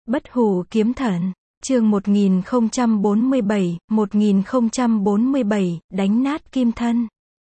Bất hủ kiếm thần, chương 1047, đánh nát kim thân.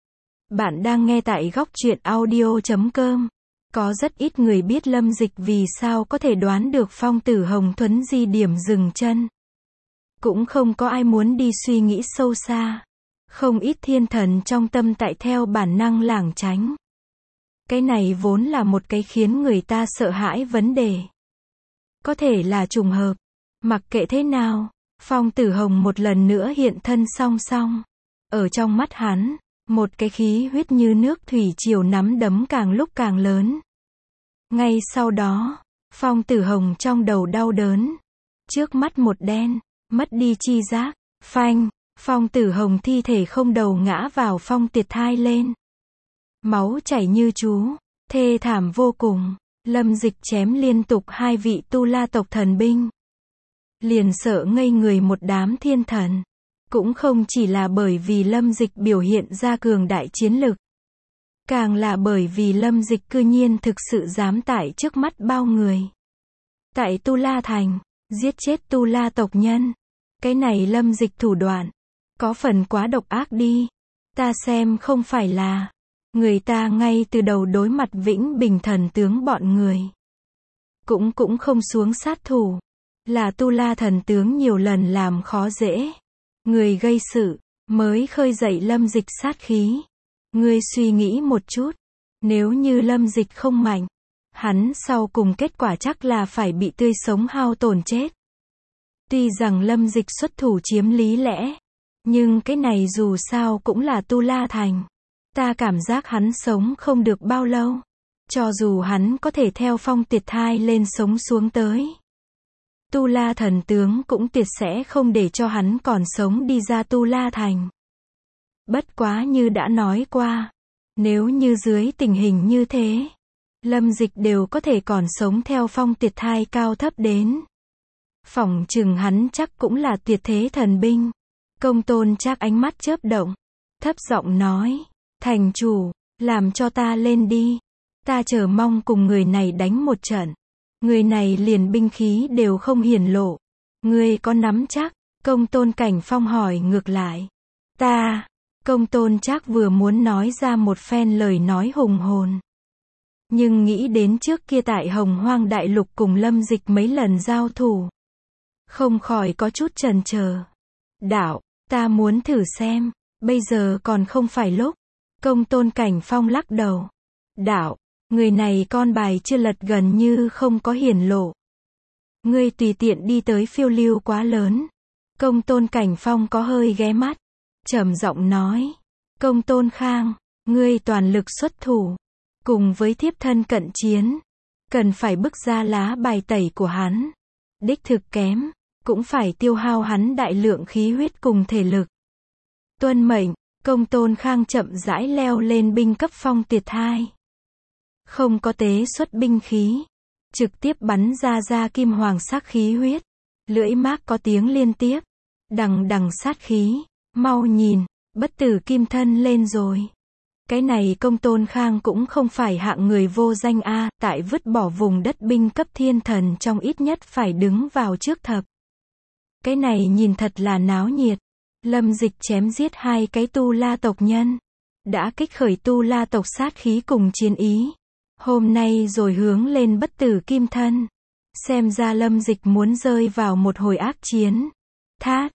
Bạn đang nghe tại góc truyện audio.com. Có rất ít người biết Lâm Dịch vì sao có thể đoán được Phong Tử Hồng Thuấn di điểm dừng chân. Cũng không có ai muốn đi suy nghĩ sâu xa. Không ít thiên thần trong tâm tại theo bản năng lảng tránh. Cái này vốn là một cái khiến người ta sợ hãi vấn đề. Có thể là trùng hợp. Mặc kệ thế nào, Phong Tử Hồng một lần nữa hiện thân song song. Ở trong mắt hắn, một cái khí huyết như nước thủy triều nắm đấm càng lúc càng lớn. Ngay sau đó, Phong Tử Hồng trong đầu đau đớn. Trước mắt một đen, mất đi chi giác. Phanh, Phong Tử Hồng thi thể không đầu ngã vào phong tiệt thai lên. Máu chảy như chú, thê thảm vô cùng. Lâm Dịch chém liên tục hai vị tu la tộc thần binh. Liền sợ ngây người một đám thiên thần. Cũng không chỉ là bởi vì Lâm Dịch biểu hiện ra cường đại chiến lực. Càng là bởi vì Lâm Dịch cư nhiên thực sự dám tại trước mắt bao người. Tại Tu La Thành, giết chết tu la tộc nhân. Cái này Lâm Dịch thủ đoạn, có phần quá độc ác đi. Ta xem không phải là người ta ngay từ đầu đối mặt Vĩnh Bình thần tướng bọn người. Cũng không xuống sát thủ. Là tu la thần tướng nhiều lần làm khó dễ. Người gây sự, mới khơi dậy Lâm Dịch sát khí. Ngươi suy nghĩ một chút. Nếu như Lâm Dịch không mạnh, hắn sau cùng kết quả chắc là phải bị tươi sống hao tổn chết. Tuy rằng Lâm Dịch xuất thủ chiếm lý lẽ. Nhưng cái này dù sao cũng là Tu La Thành. Ta cảm giác hắn sống không được bao lâu. Cho dù hắn có thể theo phong tiệt thai lên sống xuống tới. Tu La thần tướng cũng tuyệt sẽ không để cho hắn còn sống đi ra Tu La Thành. Bất quá như đã nói qua. Nếu như dưới tình hình như thế, Lâm Dịch đều có thể còn sống theo phong tiệt thai cao thấp đến. Phỏng chừng hắn chắc cũng là tuyệt thế thần binh. Công Tôn Trác ánh mắt chớp động. Thấp giọng nói. Thành chủ, làm cho ta lên đi. Ta chờ mong cùng người này đánh một trận. Người này liền binh khí đều không hiển lộ. Ngươi có nắm chắc? Công Tôn Cảnh Phong hỏi ngược lại. Ta. Công Tôn Trác vừa muốn nói ra một phen lời nói hùng hồn. Nhưng nghĩ đến trước kia tại Hồng Hoang Đại Lục cùng Lâm Dịch mấy lần giao thủ. Không khỏi có chút chần chờ. Đạo, ta muốn thử xem. Bây giờ còn không phải lúc. Công Tôn Cảnh Phong lắc đầu. Đạo, người này con bài chưa lật gần như không có hiển lộ. Ngươi tùy tiện đi tới phiêu lưu quá lớn. Công Tôn Cảnh Phong có hơi ghé mắt. Trầm giọng nói. Công Tôn Khang, ngươi toàn lực xuất thủ. Cùng với thiếp thân cận chiến. Cần phải bức ra lá bài tẩy của hắn. Đích thực kém. Cũng phải tiêu hao hắn đại lượng khí huyết cùng thể lực. Tuân mệnh. Công Tôn Khang chậm rãi leo lên binh cấp phong tiệt thai. Không có tế xuất binh khí. Trực tiếp bắn ra kim hoàng sắc khí huyết. Lưỡi mác có tiếng liên tiếp. Đằng đằng sát khí. Mau nhìn, bất tử kim thân lên rồi. Cái này Công Tôn Khang cũng không phải hạng người vô danh a, tại vứt bỏ vùng đất binh cấp thiên thần trong ít nhất phải đứng vào trước thập. Cái này nhìn thật là náo nhiệt. Lâm Dịch chém giết hai cái tu la tộc nhân. Đã kích khởi tu la tộc sát khí cùng chiến ý. Hôm nay rồi hướng lên bất tử kim thân. Xem ra Lâm Dịch muốn rơi vào một hồi ác chiến. Thát.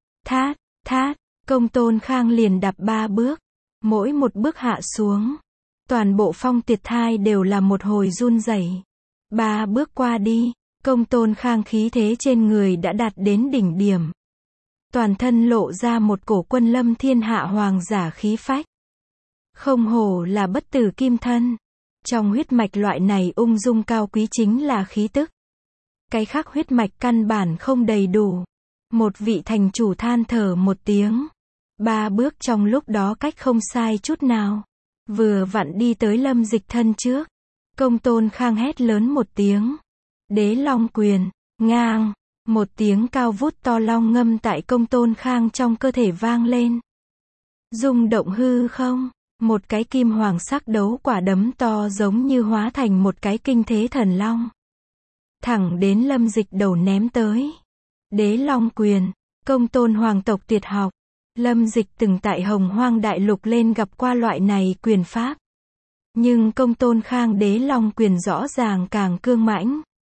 Công Tôn Khang liền đạp 3 bước. Mỗi một bước hạ xuống. Toàn bộ phong tiệt thai đều là một hồi run rẩy. 3 bước qua đi. Công Tôn Khang khí thế trên người đã đạt đến đỉnh điểm. Toàn thân lộ ra một cổ quân lâm thiên hạ hoàng giả khí phách. Không hổ là bất tử kim thân. Trong huyết mạch loại này ung dung cao quý chính là khí tức. Cái khác huyết mạch căn bản không đầy đủ. Một vị thành chủ than thở một tiếng. 3 bước trong lúc đó cách không sai chút nào. Vừa vặn đi tới Lâm Dịch thân trước. Công Tôn Khang hét lớn một tiếng. Đế Long Quyền, ngang. Một tiếng cao vút to long ngâm tại Công Tôn Khang trong cơ thể vang lên. Rung động hư không. Một cái kim hoàng sắc đấu quả đấm to giống như hóa thành một cái kinh thế thần long. thẳng đến Lâm Dịch đầu ném tới. Đế Long quyền, công tôn hoàng tộc tuyệt học. Lâm Dịch từng tại Hồng Hoang Đại Lục lên gặp qua loại này quyền pháp. Nhưng công tôn Khang Đế Long quyền rõ ràng càng cương mãnh.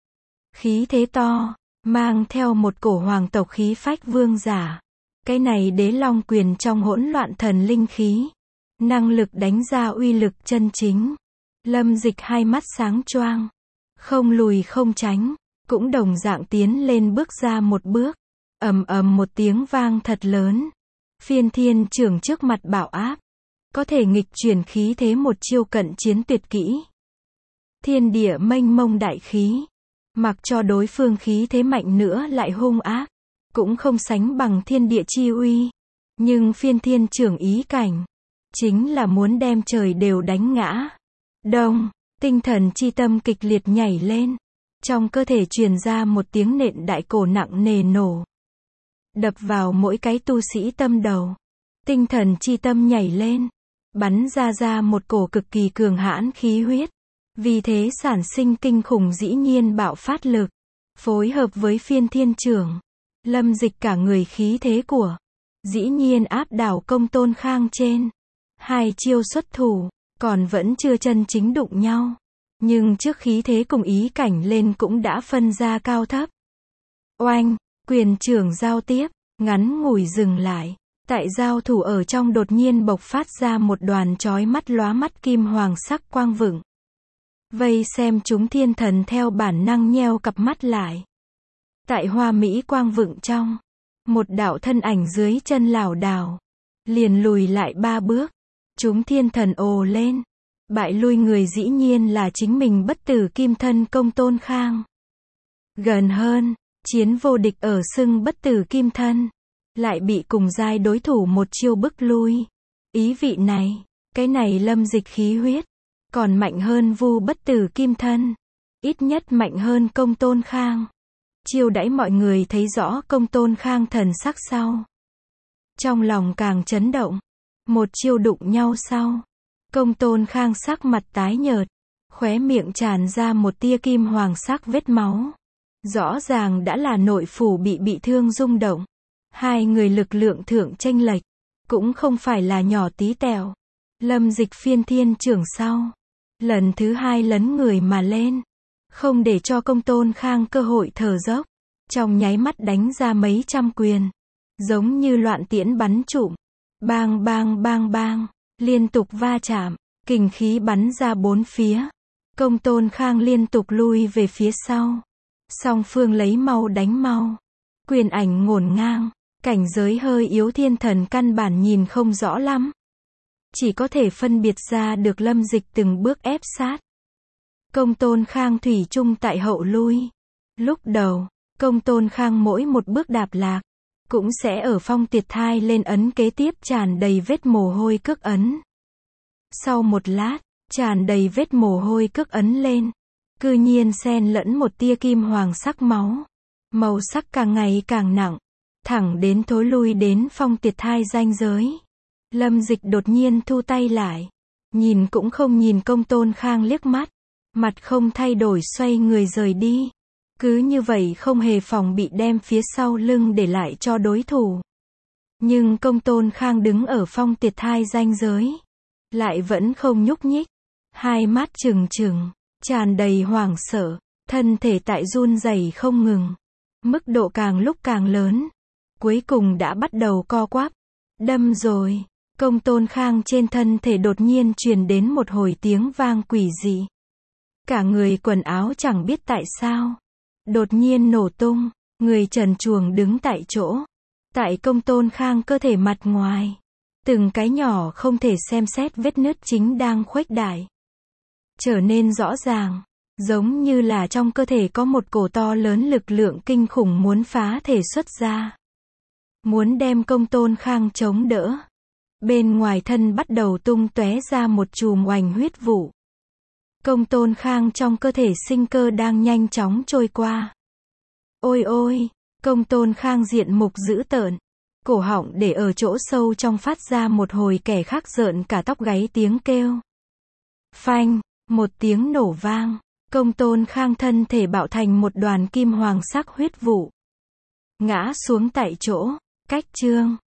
Khí thế to, mang theo một cổ hoàng tộc khí phách vương giả. Cái này Đế Long quyền trong hỗn loạn thần linh khí. Năng lực đánh ra uy lực chân chính. Lâm Dịch hai mắt sáng choang. Không lùi không tránh, cũng đồng dạng tiến lên bước ra một bước. Ầm ầm một tiếng vang thật lớn. Phiên thiên trưởng trước mặt bảo áp. Có thể nghịch chuyển khí thế một chiêu cận chiến tuyệt kỹ. Thiên địa mênh mông đại khí. Mặc cho đối phương khí thế mạnh nữa lại hung ác. Cũng không sánh bằng thiên địa chi uy. Nhưng phiên thiên trưởng ý cảnh. Chính là muốn đem trời đều đánh ngã. Đông, tinh thần chi tâm kịch liệt nhảy lên. Trong cơ thể truyền ra một tiếng nện đại cổ nặng nề nổ. Đập vào mỗi cái tu sĩ tâm đầu. Tinh thần chi tâm nhảy lên. Bắn ra một cổ cực kỳ cường hãn khí huyết. Vì thế sản sinh kinh khủng dĩ nhiên bạo phát lực. Phối hợp với phiên thiên trưởng. Lâm Dịch cả người khí thế của. Dĩ nhiên áp đảo công tôn Khang trên. Hai chiêu xuất thủ. Còn vẫn chưa chân chính đụng nhau. Nhưng trước khí thế cùng ý cảnh lên cũng đã phân ra cao thấp. Oanh, quyền trưởng giao tiếp. Ngắn ngủi dừng lại. Tại giao thủ ở trong đột nhiên bộc phát ra một đoàn chói mắt lóa mắt kim hoàng sắc quang vựng. Vây xem chúng thiên thần theo bản năng nheo cặp mắt lại. Tại hoa mỹ quang vựng trong. Một đạo thân ảnh dưới chân lảo đảo. Liền lùi lại 3 bước. Chúng thiên thần ồ lên. Bại lui người dĩ nhiên là chính mình bất tử kim thân công tôn Khang. Gần hơn, chiến vô địch ở xưng bất tử kim thân. Lại bị cùng giai đối thủ một chiêu bức lui. Ý vị này, cái này Lâm Dịch khí huyết. Còn mạnh hơn Vu bất tử kim thân. Ít nhất mạnh hơn công tôn Khang. Chiêu đãi mọi người thấy rõ công tôn Khang thần sắc sau. Trong lòng càng chấn động. Một chiêu đụng nhau sau. Công tôn Khang sắc mặt tái nhợt. Khóe miệng tràn ra một tia kim hoàng sắc vết máu. Rõ ràng đã là nội phủ bị thương rung động. Hai người lực lượng thượng chênh lệch. Cũng không phải là nhỏ tí tẹo. Lâm Dịch phiên thiên trưởng sau. Lần thứ hai lấn người mà lên. Không để cho công tôn Khang cơ hội thở dốc. Trong nháy mắt đánh ra mấy trăm quyền. Giống như loạn tiễn bắn trụm. Bang bang bang bang. Liên tục va chạm. Kình khí bắn ra bốn phía. Công tôn Khang liên tục lui về phía sau. Song phương lấy mau đánh mau. Quyền ảnh ngổn ngang. Cảnh giới hơi yếu thiên thần căn bản nhìn không rõ lắm. Chỉ có thể phân biệt ra được Lâm Dịch từng bước ép sát. Công tôn Khang thủy chung tại hậu lui. Lúc đầu, công tôn Khang mỗi một bước đạp lạc. Cũng sẽ ở phong tiệt thai lên ấn kế tiếp tràn đầy vết mồ hôi cước ấn. Sau một lát, tràn đầy vết mồ hôi cước ấn lên. Cư nhiên xen lẫn một tia kim hoàng sắc máu. Màu sắc càng ngày càng nặng. Thẳng đến thối lui đến phong tiệt thai ranh giới. Lâm Dịch đột nhiên thu tay lại. Nhìn cũng không nhìn công tôn Khang liếc mắt. Mặt không thay đổi xoay người rời đi. Cứ như vậy không hề phòng bị đem phía sau lưng để lại cho đối thủ. Nhưng công tôn Khang đứng ở phong tiệt thai ranh giới. Lại vẫn không nhúc nhích. Hai mắt trừng trừng. Tràn đầy hoảng sợ. Thân thể tại run rẩy không ngừng. Mức độ càng lúc càng lớn. Cuối cùng đã bắt đầu co quắp. Đâm rồi. Công tôn Khang trên thân thể đột nhiên truyền đến một hồi tiếng vang quỷ dị. Cả người quần áo chẳng biết tại sao. Đột nhiên nổ tung. Người trần truồng đứng tại chỗ. Tại công tôn Khang cơ thể mặt ngoài. Từng cái nhỏ không thể xem xét vết nứt chính đang khuếch đại. Trở nên rõ ràng. Giống như là trong cơ thể có một cổ to lớn lực lượng kinh khủng muốn phá thể xuất ra. Muốn đem công tôn Khang chống đỡ. Bên ngoài thân bắt đầu tung tóe ra một chùm oành huyết vụ. Công tôn Khang trong cơ thể sinh cơ đang nhanh chóng trôi qua. Ôi ôi, công tôn Khang diện mục dữ tợn. Cổ họng để ở chỗ sâu trong phát ra một hồi kẻ khác rợn cả tóc gáy tiếng kêu. Phanh, một tiếng nổ vang. Công Tôn Khang thân thể bạo thành một đoàn kim hoàng sắc huyết vụ, ngã xuống tại chỗ. Cách chương